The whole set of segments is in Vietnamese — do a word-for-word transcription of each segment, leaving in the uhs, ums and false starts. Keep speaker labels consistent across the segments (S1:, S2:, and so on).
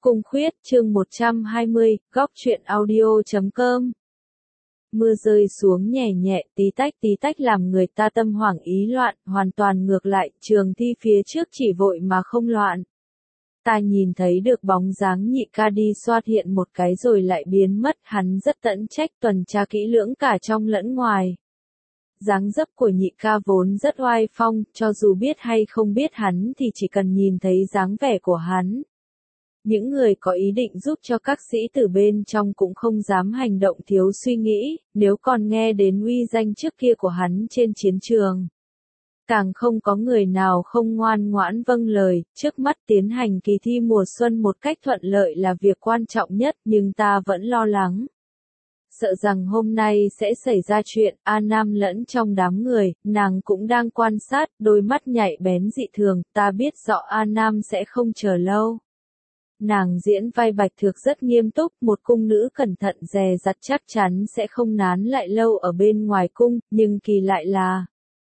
S1: Cung Khuyết, chương một trăm hai mươi, góc truyện audio chấm com. Mưa rơi xuống nhẹ nhẹ, tí tách tí tách làm người ta tâm hoảng ý loạn, hoàn toàn ngược lại, trường thi phía trước chỉ vội mà không loạn. Ta nhìn thấy được bóng dáng Nhị ca đi xoát hiện một cái rồi lại biến mất, hắn rất tận trách tuần tra kỹ lưỡng cả trong lẫn ngoài. Dáng dấp của Nhị ca vốn rất oai phong, cho dù biết hay không biết hắn thì chỉ cần nhìn thấy dáng vẻ của hắn. Những người có ý định giúp cho các sĩ tử bên trong cũng không dám hành động thiếu suy nghĩ, nếu còn nghe đến uy danh trước kia của hắn trên chiến trường. Càng không có người nào không ngoan ngoãn vâng lời, trước mắt tiến hành kỳ thi mùa xuân một cách thuận lợi là việc quan trọng nhất, nhưng ta vẫn lo lắng. Sợ rằng hôm nay sẽ xảy ra chuyện, A Nam lẫn trong đám người, nàng cũng đang quan sát, đôi mắt nhạy bén dị thường, ta biết rõ A Nam sẽ không chờ lâu. Nàng diễn vai Bạch Thược rất nghiêm túc, một cung nữ cẩn thận dè dặt chắc chắn sẽ không nán lại lâu ở bên ngoài cung, nhưng kỳ lại là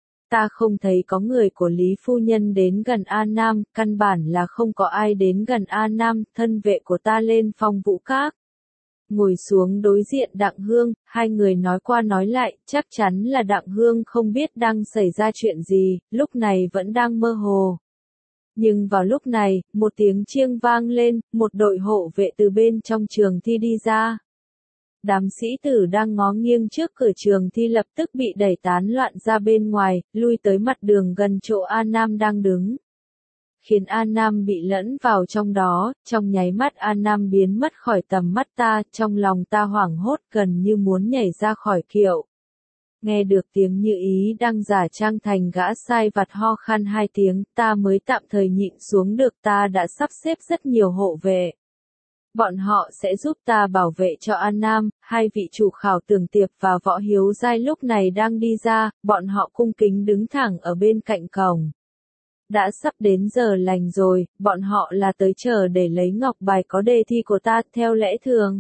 S1: ta không thấy có người của Lý Phu Nhân đến gần A Nam, căn bản là không có ai đến gần A Nam, thân vệ của ta lên Phong Vũ Các. Ngồi xuống đối diện Đặng Hương, hai người nói qua nói lại, chắc chắn là Đặng Hương không biết đang xảy ra chuyện gì, lúc này vẫn đang mơ hồ. Nhưng vào lúc này, một tiếng chiêng vang lên, một đội hộ vệ từ bên trong trường thi đi ra. Đám sĩ tử đang ngó nghiêng trước cửa trường thi lập tức bị đẩy tán loạn ra bên ngoài, lui tới mặt đường gần chỗ A Nam đang đứng. Khiến A Nam bị lẫn vào trong đó, trong nháy mắt A Nam biến mất khỏi tầm mắt ta, trong lòng ta hoảng hốt gần như muốn nhảy ra khỏi kiệu. Nghe được tiếng Như Ý đang giả trang thành gã sai vặt ho khan hai tiếng, ta mới tạm thời nhịn xuống được, ta đã sắp xếp rất nhiều hộ vệ. Bọn họ sẽ giúp ta bảo vệ cho An Nam, hai vị chủ khảo Tưởng Tiệp và Võ Hiếu Giai lúc này đang đi ra, bọn họ cung kính đứng thẳng ở bên cạnh cổng. Đã sắp đến giờ lành rồi, bọn họ là tới chờ để lấy ngọc bài có đề thi của ta theo lẽ thường.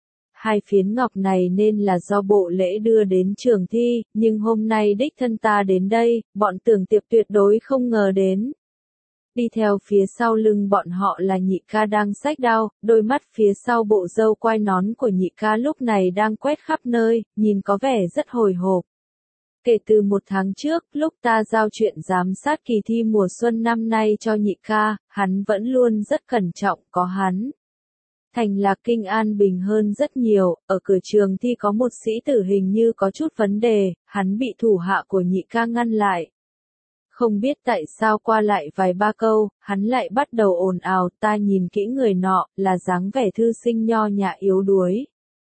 S1: Hai phiến ngọc này nên là do bộ lễ đưa đến trường thi, nhưng hôm nay đích thân ta đến đây, bọn Tưởng Tiệp tuyệt đối không ngờ đến. Đi theo phía sau lưng bọn họ là Nhị ca đang xách đao, đôi mắt phía sau bộ râu quai nón của Nhị ca lúc này đang quét khắp nơi, nhìn có vẻ rất hồi hộp. Kể từ một tháng trước, lúc ta giao chuyện giám sát kỳ thi mùa xuân năm nay cho Nhị ca, hắn vẫn luôn rất cẩn trọng, có hắn. Thành Lạc Kinh an bình hơn rất nhiều, ở cửa trường thi có một sĩ tử hình như có chút vấn đề, hắn bị thủ hạ của Nhị ca ngăn lại. Không biết tại sao qua lại vài ba câu, hắn lại bắt đầu ồn ào, ta nhìn kỹ người nọ, là dáng vẻ thư sinh nho nhã yếu đuối.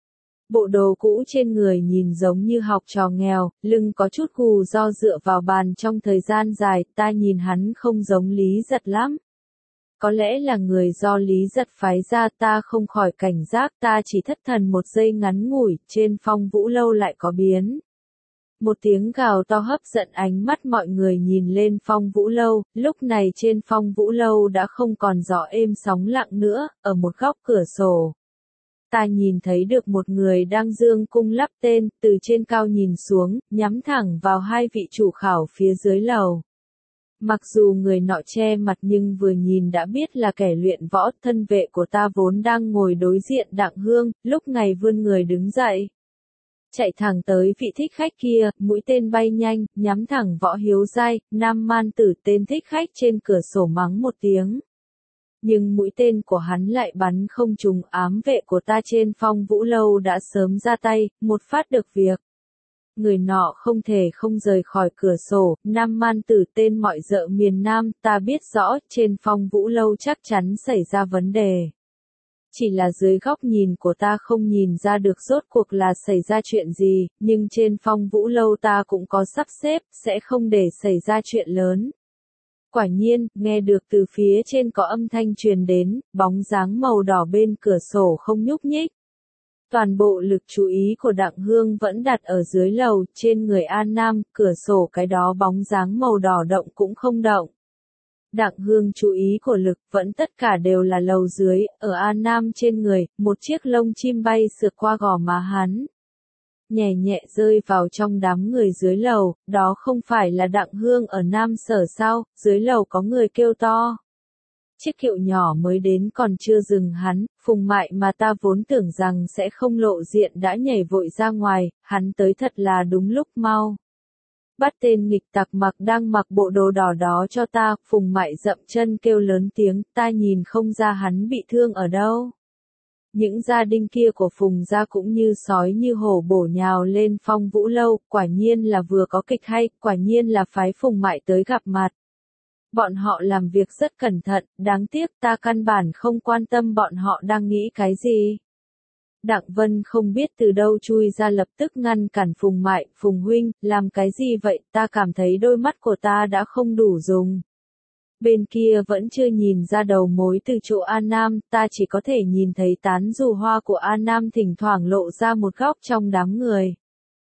S1: Bộ đồ cũ trên người nhìn giống như học trò nghèo, lưng có chút gù do dựa vào bàn trong thời gian dài, ta nhìn hắn không giống Lý Giật lắm. Có lẽ là người do Lý Giật phái ra, ta không khỏi cảnh giác, ta chỉ thất thần một giây ngắn ngủi, trên Phong Vũ Lâu lại có biến. Một tiếng gào to hấp dẫn ánh mắt mọi người nhìn lên Phong Vũ Lâu, lúc này trên Phong Vũ Lâu đã không còn gió êm sóng lặng nữa, ở một góc cửa sổ. Ta nhìn thấy được một người đang dương cung lắp tên, từ trên cao nhìn xuống, nhắm thẳng vào hai vị chủ khảo phía dưới lầu. Mặc dù người nọ che mặt nhưng vừa nhìn đã biết là kẻ luyện võ, thân vệ của ta vốn đang ngồi đối diện Đặng Hương, lúc này vươn người đứng dậy. Chạy thẳng tới vị thích khách kia, mũi tên bay nhanh, nhắm thẳng Võ Hiếu Giai, Nam Man Tử tên thích khách trên cửa sổ mắng một tiếng. Nhưng mũi tên của hắn lại bắn không trúng, ám vệ của ta trên Phong Vũ Lâu đã sớm ra tay, một phát được việc. Người nọ không thể không rời khỏi cửa sổ, Nam Man Tử tên mọi dợ miền Nam, ta biết rõ, trên Phong Vũ Lâu chắc chắn xảy ra vấn đề. Chỉ là dưới góc nhìn của ta không nhìn ra được rốt cuộc là xảy ra chuyện gì, nhưng trên Phong Vũ Lâu ta cũng có sắp xếp, sẽ không để xảy ra chuyện lớn. Quả nhiên, nghe được từ phía trên có âm thanh truyền đến, bóng dáng màu đỏ bên cửa sổ không nhúc nhích. Toàn bộ lực chú ý của Đặng Hương vẫn đặt ở dưới lầu, trên người An Nam, cửa sổ cái đó bóng dáng màu đỏ động cũng không động. Đặng Hương chú ý của lực vẫn tất cả đều là lầu dưới, ở An Nam trên người, một chiếc lông chim bay sượt qua gò má hắn. Nhẹ nhẹ rơi vào trong đám người dưới lầu, đó không phải là Đặng Hương ở Nam Sở sao, dưới lầu có người kêu to. Chiếc kiệu nhỏ mới đến còn chưa dừng hắn, Phùng Mại mà ta vốn tưởng rằng sẽ không lộ diện đã nhảy vội ra ngoài, hắn tới thật là đúng lúc mau. Bắt tên nghịch tặc mặc đang mặc bộ đồ đỏ đó cho ta, Phùng Mại dậm chân kêu lớn tiếng, ta nhìn không ra hắn bị thương ở đâu. Những gia đình kia của Phùng gia cũng như sói như hổ bổ nhào lên Phong Vũ Lâu, quả nhiên là vừa có kịch hay, quả nhiên là phái Phùng Mại tới gặp mặt. Bọn họ làm việc rất cẩn thận, đáng tiếc ta căn bản không quan tâm bọn họ đang nghĩ cái gì. Đặng Vân không biết từ đâu chui ra lập tức ngăn cản Phùng Mại, Phùng huynh, làm cái gì vậy, ta cảm thấy đôi mắt của ta đã không đủ dùng. Bên kia vẫn chưa nhìn ra đầu mối từ chỗ An Nam, ta chỉ có thể nhìn thấy tán dù hoa của An Nam thỉnh thoảng lộ ra một góc trong đám người.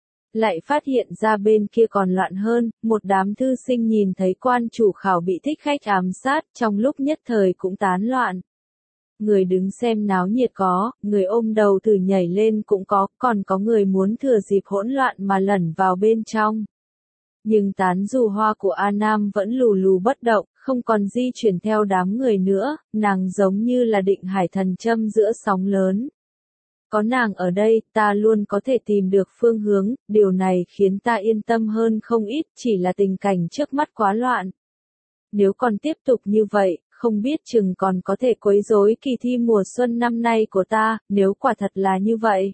S1: Lại phát hiện ra bên kia còn loạn hơn, một đám thư sinh nhìn thấy quan chủ khảo bị thích khách ám sát, trong lúc nhất thời cũng tán loạn. Người đứng xem náo nhiệt có, người ôm đầu thử nhảy lên cũng có, còn có người muốn thừa dịp hỗn loạn mà lẩn vào bên trong. Nhưng tán dù hoa của A Nam vẫn lù lù bất động, không còn di chuyển theo đám người nữa, nàng giống như là định hải thần châm giữa sóng lớn. Có nàng ở đây, ta luôn có thể tìm được phương hướng, điều này khiến ta yên tâm hơn không ít, chỉ là tình cảnh trước mắt quá loạn. Nếu còn tiếp tục như vậy, không biết chừng còn có thể quấy rối kỳ thi mùa xuân năm nay của ta, nếu quả thật là như vậy.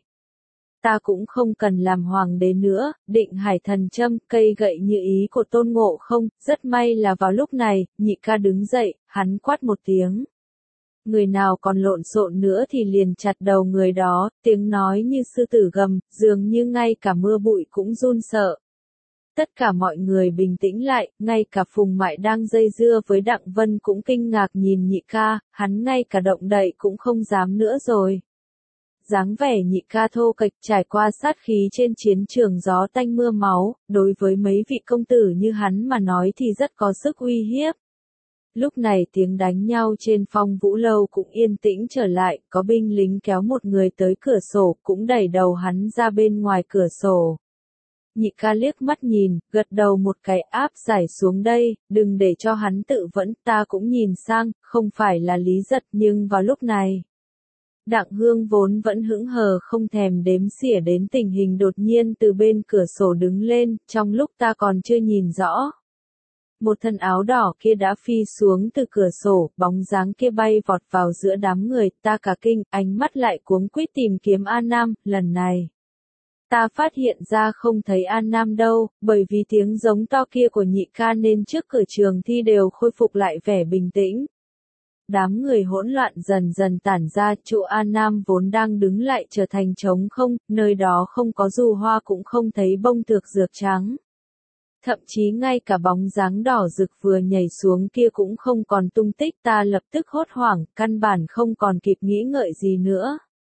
S1: Ta cũng không cần làm hoàng đế nữa, định hải thần châm, cây gậy như ý của Tôn Ngộ Không, rất may là vào lúc này, nhị ca đứng dậy, hắn quát một tiếng. Người nào còn lộn xộn nữa thì liền chặt đầu người đó, tiếng nói như sư tử gầm, dường như ngay cả mưa bụi cũng run sợ. Tất cả mọi người bình tĩnh lại, ngay cả Phùng Mại đang dây dưa với Đặng Vân cũng kinh ngạc nhìn nhị ca, hắn ngay cả động đậy cũng không dám nữa rồi. Dáng vẻ nhị ca thô kệch trải qua sát khí trên chiến trường gió tanh mưa máu, đối với mấy vị công tử như hắn mà nói thì rất có sức uy hiếp. Lúc này tiếng đánh nhau trên Phong Vũ Lâu cũng yên tĩnh trở lại, có binh lính kéo một người tới cửa sổ, cũng đẩy đầu hắn ra bên ngoài cửa sổ. Nhị ca liếc mắt nhìn, gật đầu một cái, áp giải xuống đây, đừng để cho hắn tự vẫn, ta cũng nhìn sang, không phải là Lý Giật nhưng vào lúc này. Đặng Hương vốn vẫn hững hờ không thèm đếm xỉa đến tình hình đột nhiên từ bên cửa sổ đứng lên, trong lúc ta còn chưa nhìn rõ. Một thân áo đỏ kia đã phi xuống từ cửa sổ, bóng dáng kia bay vọt vào giữa đám người, ta cả kinh, ánh mắt lại cuống quýt tìm kiếm An Nam, lần này. Ta phát hiện ra không thấy An Nam đâu, bởi vì tiếng giống to kia của nhị ca nên trước cửa trường thi đều khôi phục lại vẻ bình tĩnh. Đám người hỗn loạn dần dần tản ra, chỗ An Nam vốn đang đứng lại trở thành trống không, nơi đó không có dù hoa cũng không thấy bông thược dược trắng. Thậm chí ngay cả bóng dáng đỏ rực vừa nhảy xuống kia cũng không còn tung tích, ta lập tức hốt hoảng, căn bản không còn kịp nghĩ ngợi gì nữa.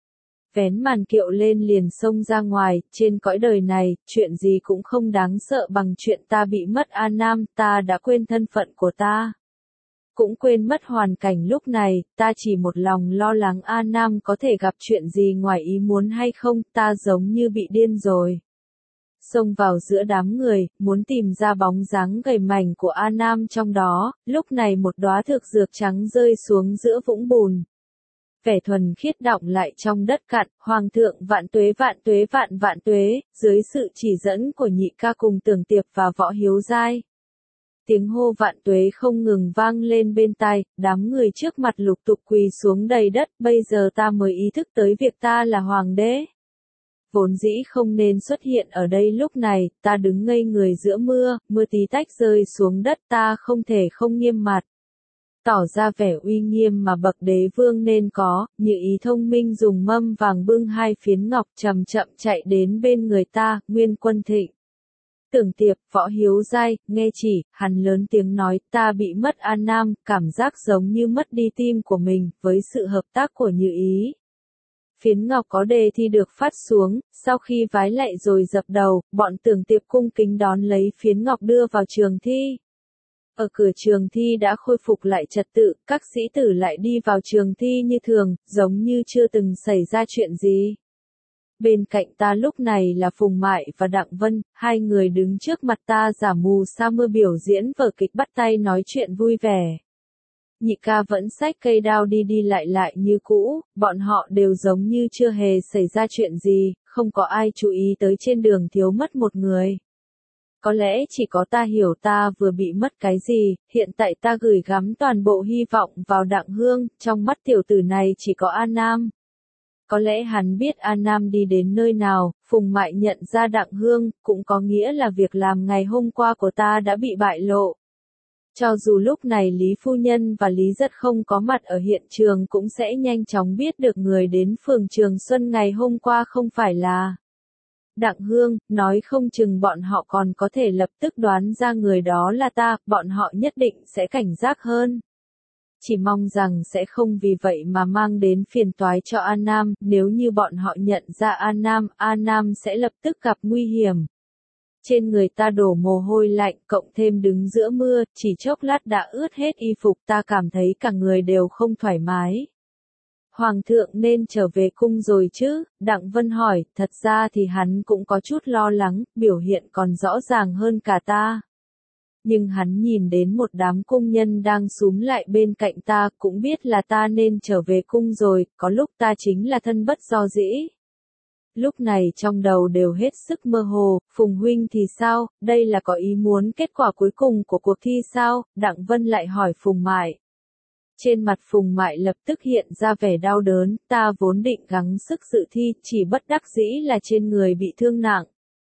S1: Vén màn kiệu lên liền xông ra ngoài, trên cõi đời này, chuyện gì cũng không đáng sợ bằng chuyện ta bị mất An Nam, ta đã quên thân phận của ta. Cũng quên mất hoàn cảnh lúc này, ta chỉ một lòng lo lắng An Nam có thể gặp chuyện gì ngoài ý muốn hay không, ta giống như bị điên rồi. Xông vào giữa đám người, muốn tìm ra bóng dáng gầy mảnh của An Nam trong đó, lúc này một đóa thực dược trắng rơi xuống giữa vũng bùn. Vẻ thuần khiết đọng lại trong đất cạn, Hoàng thượng vạn tuế vạn tuế vạn vạn tuế, dưới sự chỉ dẫn của nhị ca cùng Tưởng Tiệp và Võ Hiếu Giai. Tiếng hô vạn tuế không ngừng vang lên bên tai, đám người trước mặt lục tục quỳ xuống đầy đất, bây giờ ta mới ý thức tới việc ta là hoàng đế. Vốn dĩ không nên xuất hiện ở đây lúc này, ta đứng ngây người giữa mưa, mưa tí tách rơi xuống đất, ta không thể không nghiêm mặt. Tỏ ra vẻ uy nghiêm mà bậc đế vương nên có, Như Ý thông minh dùng mâm vàng bưng hai phiến ngọc chậm chậm chạy đến bên người ta, Nguyên Quân Thịnh. Tưởng Tiệp, Võ Hiếu Giai, nghe chỉ, hắn lớn tiếng nói, ta bị mất An Nam, cảm giác giống như mất đi tim của mình, với sự hợp tác của Như Ý. Phiến ngọc có đề thi được phát xuống, sau khi vái lạy rồi dập đầu, bọn Tưởng Tiệp cung kính đón lấy phiến ngọc đưa vào trường thi. Ở cửa trường thi đã khôi phục lại trật tự, các sĩ tử lại đi vào trường thi như thường, giống như chưa từng xảy ra chuyện gì. Bên cạnh ta lúc này là Phùng Mại và Đặng Vân, hai người đứng trước mặt ta giả mù sa mưa biểu diễn vở kịch bắt tay nói chuyện vui vẻ. Nhị ca vẫn xách cây đao đi đi lại lại như cũ, bọn họ đều giống như chưa hề xảy ra chuyện gì, không có ai chú ý tới trên đường thiếu mất một người. Có lẽ chỉ có ta hiểu ta vừa bị mất cái gì, hiện tại ta gửi gắm toàn bộ hy vọng vào Đặng Hương, trong mắt tiểu tử này chỉ có An Nam. Có lẽ hắn biết An Nam đi đến nơi nào, Phùng Mại nhận ra Đặng Hương, cũng có nghĩa là việc làm ngày hôm qua của ta đã bị bại lộ. Cho dù lúc này Lý Phu Nhân và Lý Giật không có mặt ở hiện trường cũng sẽ nhanh chóng biết được người đến phường Trường Xuân ngày hôm qua không phải là Đặng Hương, nói không chừng bọn họ còn có thể lập tức đoán ra người đó là ta, bọn họ nhất định sẽ cảnh giác hơn. Chỉ mong rằng sẽ không vì vậy mà mang đến phiền toái cho An Nam, nếu như bọn họ nhận ra An Nam, An Nam sẽ lập tức gặp nguy hiểm. Trên người ta đổ mồ hôi lạnh, cộng thêm đứng giữa mưa, chỉ chốc lát đã ướt hết y phục, ta cảm thấy cả người đều không thoải mái. Hoàng thượng nên trở về cung rồi chứ, Đặng Vân hỏi, thật ra thì hắn cũng có chút lo lắng, biểu hiện còn rõ ràng hơn cả ta. Nhưng hắn nhìn đến một đám cung nhân đang xúm lại bên cạnh ta, cũng biết là ta nên trở về cung rồi, có lúc ta chính là thân bất do dĩ. Lúc này trong đầu đều hết sức mơ hồ, Phùng huynh thì sao, đây là có ý muốn kết quả cuối cùng của cuộc thi sao, Đặng Vân lại hỏi Phùng Mại. Trên mặt Phùng Mại lập tức hiện ra vẻ đau đớn, ta vốn định gắng sức dự thi, chỉ bất đắc dĩ là trên người bị thương nặng.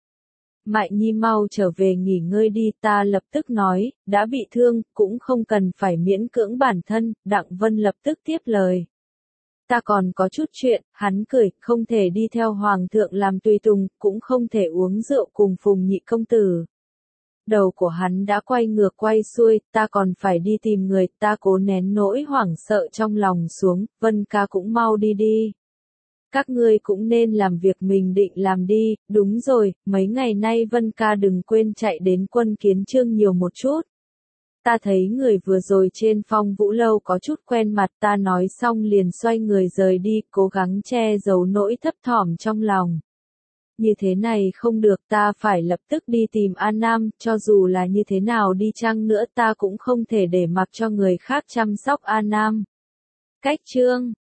S1: Mại Nhi mau trở về nghỉ ngơi đi, ta lập tức nói, đã bị thương, cũng không cần phải miễn cưỡng bản thân, Đặng Vân lập tức tiếp lời. Ta còn có chút chuyện, hắn cười, không thể đi theo Hoàng thượng làm tùy tùng, cũng không thể uống rượu cùng Phùng nhị công tử. Đầu của hắn đã quay ngược quay xuôi, ta còn phải đi tìm người, ta cố nén nỗi hoảng sợ trong lòng xuống, Vân ca cũng mau đi đi. Các ngươi cũng nên làm việc mình định làm đi, đúng rồi, mấy ngày nay Vân ca đừng quên chạy đến Quân Kiến Chương nhiều một chút. Ta thấy người vừa rồi trên Phong Vũ Lâu có chút quen mặt, ta nói xong liền xoay người rời đi, cố gắng che giấu nỗi thấp thỏm trong lòng. Như thế này không được, ta phải lập tức đi tìm An Nam, cho dù là như thế nào đi chăng nữa ta cũng không thể để mặc cho người khác chăm sóc An Nam. Cách chương